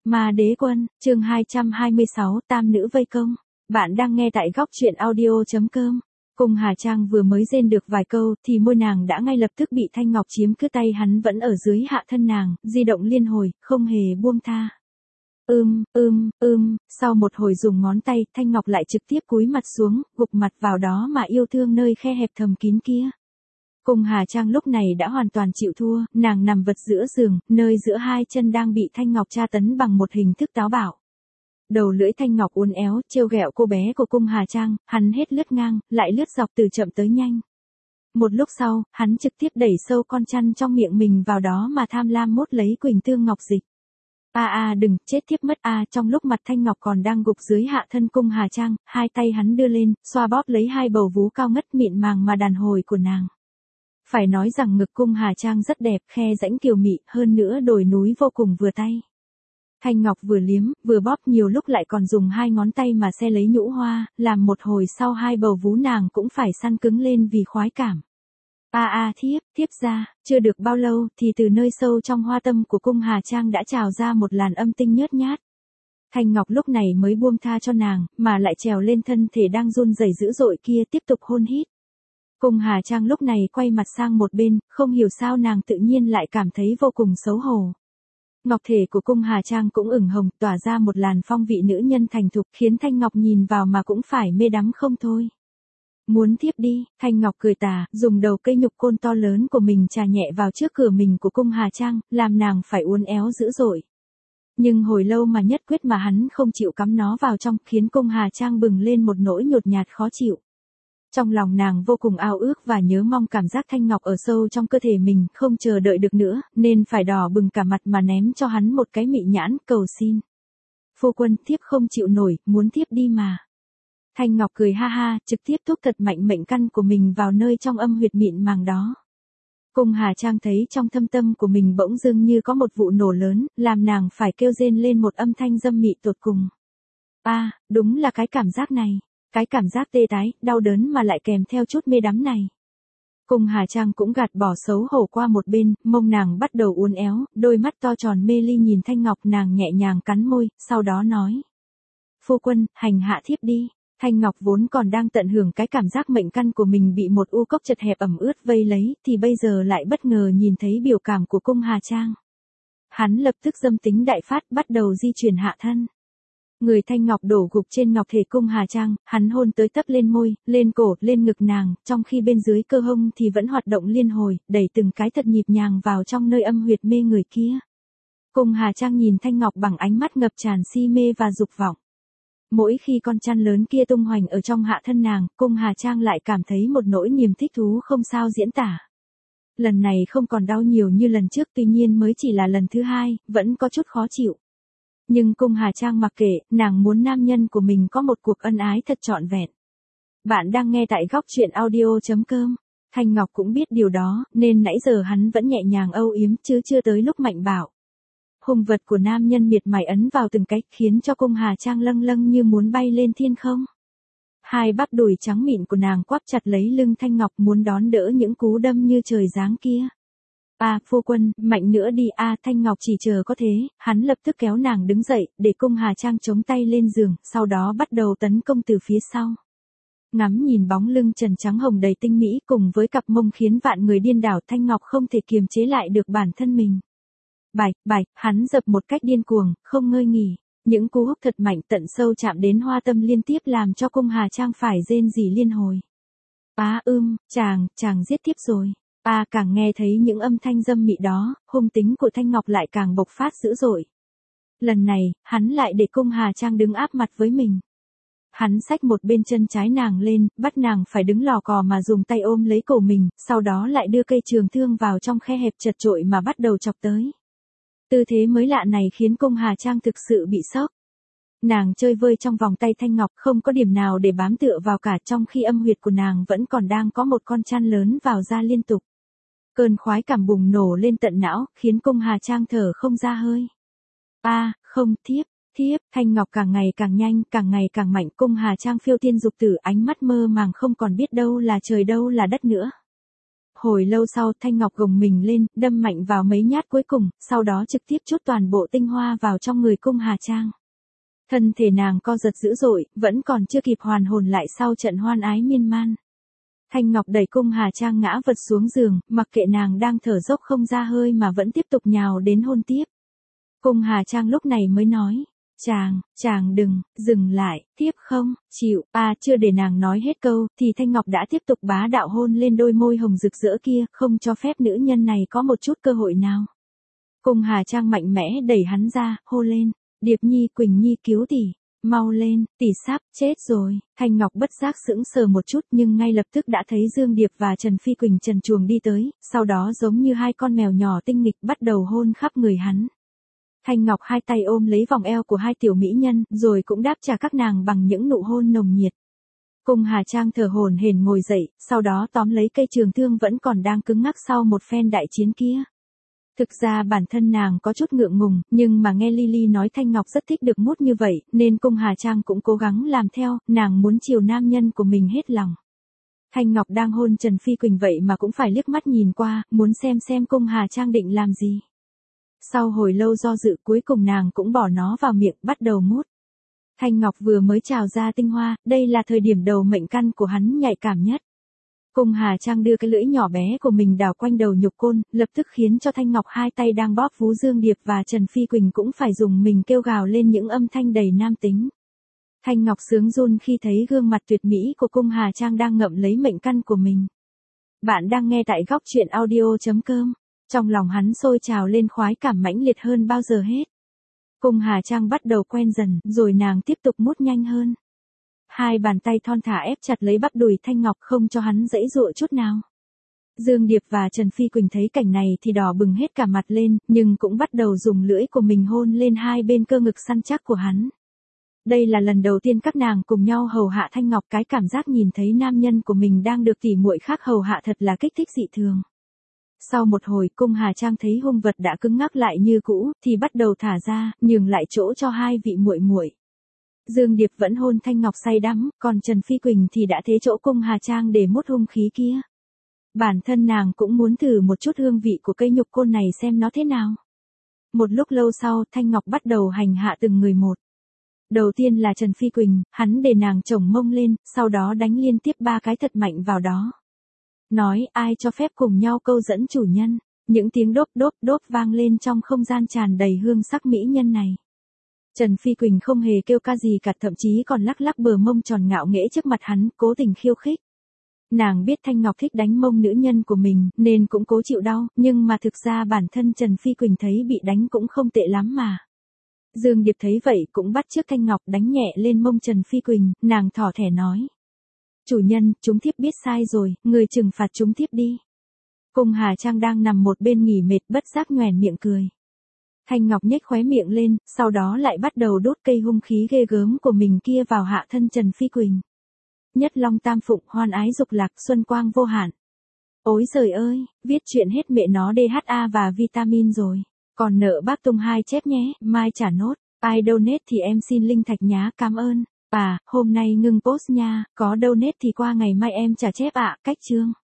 Ma Đế Quân, chương 226, Tam nữ vây công. Bạn đang nghe tại góc truyện audio.com. Cung Hà Trang vừa mới rên được vài câu thì môi nàng đã ngay lập tức bị Thanh Ngọc chiếm cứ, tay hắn vẫn ở dưới hạ thân nàng, di động liên hồi, không hề buông tha. Sau một hồi dùng ngón tay, Thanh Ngọc lại trực tiếp cúi mặt xuống, gục mặt vào đó mà yêu thương nơi khe hẹp thầm kín kia. Cung Hà Trang lúc này đã hoàn toàn chịu thua, nàng nằm vật giữa giường, nơi giữa hai chân đang bị Thanh Ngọc tra tấn bằng một hình thức táo bạo. Đầu lưỡi Thanh Ngọc uốn éo, trêu ghẹo cô bé của Cung Hà Trang, hắn hết lướt ngang, lại lướt dọc từ chậm tới nhanh. Một lúc sau, hắn trực tiếp đẩy sâu con chăn trong miệng mình vào đó mà tham lam mốt lấy Quỳnh Tương Ngọc Dịch. Đừng, chết thiếp mất trong lúc mặt Thanh Ngọc còn đang gục dưới hạ thân Cung Hà Trang, hai tay hắn đưa lên, xoa bóp lấy hai bầu vú cao ngất mịn màng mà đàn hồi của nàng. Phải nói rằng ngực Cung Hà Trang rất đẹp, khe rãnh kiều mị, hơn nữa đồi núi vô cùng vừa tay. Thanh Ngọc vừa liếm, vừa bóp, nhiều lúc lại còn dùng hai ngón tay mà xe lấy nhũ hoa, làm một hồi sau hai bầu vú nàng cũng phải săn cứng lên vì khoái cảm. Thiếp ra, chưa được bao lâu thì từ nơi sâu trong hoa tâm của Cung Hà Trang đã trào ra một làn âm tinh nhớt nhát. Thanh Ngọc lúc này mới buông tha cho nàng, mà lại trèo lên thân thể đang run rẩy dữ dội kia tiếp tục hôn hít. Cung Hà Trang lúc này quay mặt sang một bên, không hiểu sao nàng tự nhiên lại cảm thấy vô cùng xấu hổ. Ngọc thể của Cung Hà Trang cũng ửng hồng, tỏa ra một làn phong vị nữ nhân thành thục, khiến Thanh Ngọc nhìn vào mà cũng phải mê đắm không thôi. Muốn thiếp đi, Thanh Ngọc cười tà, dùng đầu cây nhục côn to lớn của mình chà nhẹ vào trước cửa mình của Cung Hà Trang, làm nàng phải uốn éo dữ dội. Nhưng hồi lâu mà nhất quyết mà hắn không chịu cắm nó vào trong, khiến Cung Hà Trang bừng lên một nỗi nhột nhạt khó chịu. Trong lòng nàng vô cùng ao ước và nhớ mong cảm giác Thanh Ngọc ở sâu trong cơ thể mình, không chờ đợi được nữa, nên phải đỏ bừng cả mặt mà ném cho hắn một cái mị nhãn, cầu xin. Phu quân, thiếp không chịu nổi, muốn thiếp đi mà. Thanh Ngọc cười ha ha, trực tiếp thúc thật mạnh mệnh căn của mình vào nơi trong âm huyệt mịn màng đó. Cung Hà Trang thấy trong thâm tâm của mình bỗng dưng như có một vụ nổ lớn, làm nàng phải kêu rên lên một âm thanh dâm mị tột cùng. Đúng là cái cảm giác này. Cái cảm giác tê tái, đau đớn mà lại kèm theo chút mê đắm này. Cung Hà Trang cũng gạt bỏ xấu hổ qua một bên, mông nàng bắt đầu uốn éo, đôi mắt to tròn mê ly nhìn Thanh Ngọc, nàng nhẹ nhàng cắn môi, sau đó nói. Phu quân, hành hạ thiếp đi. Thanh Ngọc vốn còn đang tận hưởng cái cảm giác mệnh căn của mình bị một u cốc chật hẹp ẩm ướt vây lấy, thì bây giờ lại bất ngờ nhìn thấy biểu cảm của Cung Hà Trang. Hắn lập tức dâm tính đại phát, bắt đầu di chuyển hạ thân. Người Thanh Ngọc đổ gục trên ngọc thể Cung Hà Trang, hắn hôn tới tấp lên môi, lên cổ, lên ngực nàng, trong khi bên dưới cơ hông thì vẫn hoạt động liên hồi, đẩy từng cái thật nhịp nhàng vào trong nơi âm huyệt mê người kia. Cung Hà Trang nhìn Thanh Ngọc bằng ánh mắt ngập tràn si mê và dục vọng. Mỗi khi con chăn lớn kia tung hoành ở trong hạ thân nàng, Cung Hà Trang lại cảm thấy một nỗi niềm thích thú không sao diễn tả. Lần này không còn đau nhiều như lần trước, tuy nhiên mới chỉ là lần thứ hai, vẫn có chút khó chịu. Nhưng Cung Hà Trang mặc kệ, nàng muốn nam nhân của mình có một cuộc ân ái thật trọn vẹn. Bạn đang nghe tại góc truyện audio.com. Thanh Ngọc cũng biết điều đó, nên nãy giờ hắn vẫn nhẹ nhàng âu yếm chứ chưa tới lúc mạnh bạo. Hùng vật của nam nhân miệt mài ấn vào từng cách, khiến cho Cung Hà Trang lâng lâng như muốn bay lên thiên không. Hai bắp đùi trắng mịn của nàng quắp chặt lấy lưng Thanh Ngọc, muốn đón đỡ những cú đâm như trời giáng kia. Phu quân, mạnh nữa đi. Thanh Ngọc chỉ chờ có thế, hắn lập tức kéo nàng đứng dậy, để Cung Hà Trang chống tay lên giường, sau đó bắt đầu tấn công từ phía sau. Ngắm nhìn bóng lưng trần trắng hồng đầy tinh mỹ cùng với cặp mông khiến vạn người điên đảo, Thanh Ngọc không thể kiềm chế lại được bản thân mình. Hắn dập một cách điên cuồng, không ngơi nghỉ. Những cú húc thật mạnh tận sâu chạm đến hoa tâm liên tiếp làm cho Cung Hà Trang phải rên rỉ liên hồi. Chàng giết tiếp rồi. Càng nghe thấy những âm thanh dâm mị đó, hung tính của Thanh Ngọc lại càng bộc phát dữ dội. Lần này, hắn lại để Cung Hà Trang đứng áp mặt với mình. Hắn xách một bên chân trái nàng lên, bắt nàng phải đứng lò cò mà dùng tay ôm lấy cổ mình, sau đó lại đưa cây trường thương vào trong khe hẹp chật chội mà bắt đầu chọc tới. Tư thế mới lạ này khiến Cung Hà Trang thực sự bị sốc. Nàng chơi vơi trong vòng tay Thanh Ngọc, không có điểm nào để bám tựa vào cả, trong khi âm huyệt của nàng vẫn còn đang có một con chăn lớn vào ra liên tục. Cơn khoái cảm bùng nổ lên tận não, khiến Cung Hà Trang thở không ra hơi. Không, thiếp, Thanh Ngọc càng ngày càng nhanh, càng ngày càng mạnh, Cung Hà Trang phiêu tiên dục tử, ánh mắt mơ màng không còn biết đâu là trời đâu là đất nữa. Hồi lâu sau Thanh Ngọc gồng mình lên, đâm mạnh vào mấy nhát cuối cùng, sau đó trực tiếp trút toàn bộ tinh hoa vào trong người Cung Hà Trang. Thân thể nàng co giật dữ dội, vẫn còn chưa kịp hoàn hồn lại sau trận hoan ái miên man. Thanh Ngọc đẩy Cung Hà Trang ngã vật xuống giường, mặc kệ nàng đang thở dốc không ra hơi mà vẫn tiếp tục nhào đến hôn tiếp. Cung Hà Trang lúc này mới nói, chàng đừng, dừng lại, tiếp không, chịu, chưa để nàng nói hết câu, thì Thanh Ngọc đã tiếp tục bá đạo hôn lên đôi môi hồng rực rỡ kia, không cho phép nữ nhân này có một chút cơ hội nào. Cung Hà Trang mạnh mẽ đẩy hắn ra, hô lên, Điệp Nhi, Quỳnh Nhi cứu tỷ, mau lên, tỷ sắp chết rồi. Thanh Ngọc bất giác sững sờ một chút nhưng ngay lập tức đã thấy Dương Điệp và Trần Phi Quỳnh trần truồng đi tới, sau đó giống như hai con mèo nhỏ tinh nghịch bắt đầu hôn khắp người hắn. Thanh Ngọc hai tay ôm lấy vòng eo của hai tiểu mỹ nhân, rồi cũng đáp trả các nàng bằng những nụ hôn nồng nhiệt. Cung Hà Trang thở hổn hển ngồi dậy, sau đó tóm lấy cây trường thương vẫn còn đang cứng ngắc sau một phen đại chiến kia. Thực ra bản thân nàng có chút ngượng ngùng, nhưng mà nghe Lily nói Thanh Ngọc rất thích được mút như vậy, nên Cung Hà Trang cũng cố gắng làm theo, nàng muốn chiều nam nhân của mình hết lòng. Thanh Ngọc đang hôn Trần Phi Quỳnh vậy mà cũng phải liếc mắt nhìn qua, muốn xem Cung Hà Trang định làm gì. Sau hồi lâu do dự cuối cùng nàng cũng bỏ nó vào miệng bắt đầu mút. Thanh Ngọc vừa mới trào ra tinh hoa, đây là thời điểm đầu mệnh căn của hắn nhạy cảm nhất. Cung Hà Trang đưa cái lưỡi nhỏ bé của mình đào quanh đầu nhục côn, lập tức khiến cho Thanh Ngọc hai tay đang bóp vú Dương Điệp và Trần Phi Quỳnh cũng phải dùng mình kêu gào lên những âm thanh đầy nam tính. Thanh Ngọc sướng run khi thấy gương mặt tuyệt mỹ của Cung Hà Trang đang ngậm lấy mệnh căn của mình. Bạn đang nghe tại góc truyện audio.com. Trong lòng hắn sôi trào lên khoái cảm mãnh liệt hơn bao giờ hết. Cung Hà Trang bắt đầu quen dần, rồi nàng tiếp tục mút nhanh hơn. Hai bàn tay thon thả ép chặt lấy bắp đùi Thanh Ngọc không cho hắn giãy giụa chút nào. Dương Điệp và Trần Phi Quỳnh thấy cảnh này thì đỏ bừng hết cả mặt lên, nhưng cũng bắt đầu dùng lưỡi của mình hôn lên hai bên cơ ngực săn chắc của hắn. Đây là lần đầu tiên các nàng cùng nhau hầu hạ Thanh Ngọc, cái cảm giác nhìn thấy nam nhân của mình đang được tỉ muội khác hầu hạ thật là kích thích dị thường. Sau một hồi Cung Hà Trang thấy hung vật đã cứng ngắc lại như cũ, thì bắt đầu thả ra, nhường lại chỗ cho hai vị muội muội. Dương Điệp vẫn hôn Thanh Ngọc say đắm, còn Trần Phi Quỳnh thì đã thế chỗ Cung Hà Trang để mút hung khí kia. Bản thân nàng cũng muốn thử một chút hương vị của cây nhục côn này xem nó thế nào. Một lúc lâu sau, Thanh Ngọc bắt đầu hành hạ từng người một. Đầu tiên là Trần Phi Quỳnh, hắn để nàng chồng mông lên, sau đó đánh liên tiếp 3 cái thật mạnh vào đó. Nói ai cho phép cùng nhau câu dẫn chủ nhân. Những tiếng đốp vang lên trong không gian tràn đầy hương sắc mỹ nhân này. Trần Phi Quỳnh không hề kêu ca gì cả, thậm chí còn lắc lắc bờ mông tròn ngạo nghễ trước mặt hắn, cố tình khiêu khích. Nàng biết Thanh Ngọc thích đánh mông nữ nhân của mình, nên cũng cố chịu đau, nhưng mà thực ra bản thân Trần Phi Quỳnh thấy bị đánh cũng không tệ lắm mà. Dương Điệp thấy vậy cũng bắt chước Thanh Ngọc đánh nhẹ lên mông Trần Phi Quỳnh, nàng thỏ thẻ nói. Chủ nhân, chúng thiếp biết sai rồi, người trừng phạt chúng thiếp đi. Cung Hà Trang đang nằm một bên nghỉ mệt bất giác nhoẻn miệng cười. Thanh Ngọc nhếch khóe miệng lên, sau đó lại bắt đầu đốt cây hung khí ghê gớm của mình kia vào hạ thân Trần Phi Quỳnh. Nhất long tam phụng, hoan ái dục lạc, xuân quang vô hạn. Ôi giời ơi, viết chuyện hết mẹ nó DHA và vitamin rồi. Còn nợ bác Tung 2 chép nhé, mai trả nốt. Ai donate thì em xin link thạch nhá, cảm ơn. Hôm nay ngưng post nha, có donate thì qua ngày mai em trả chép ạ, cách chương.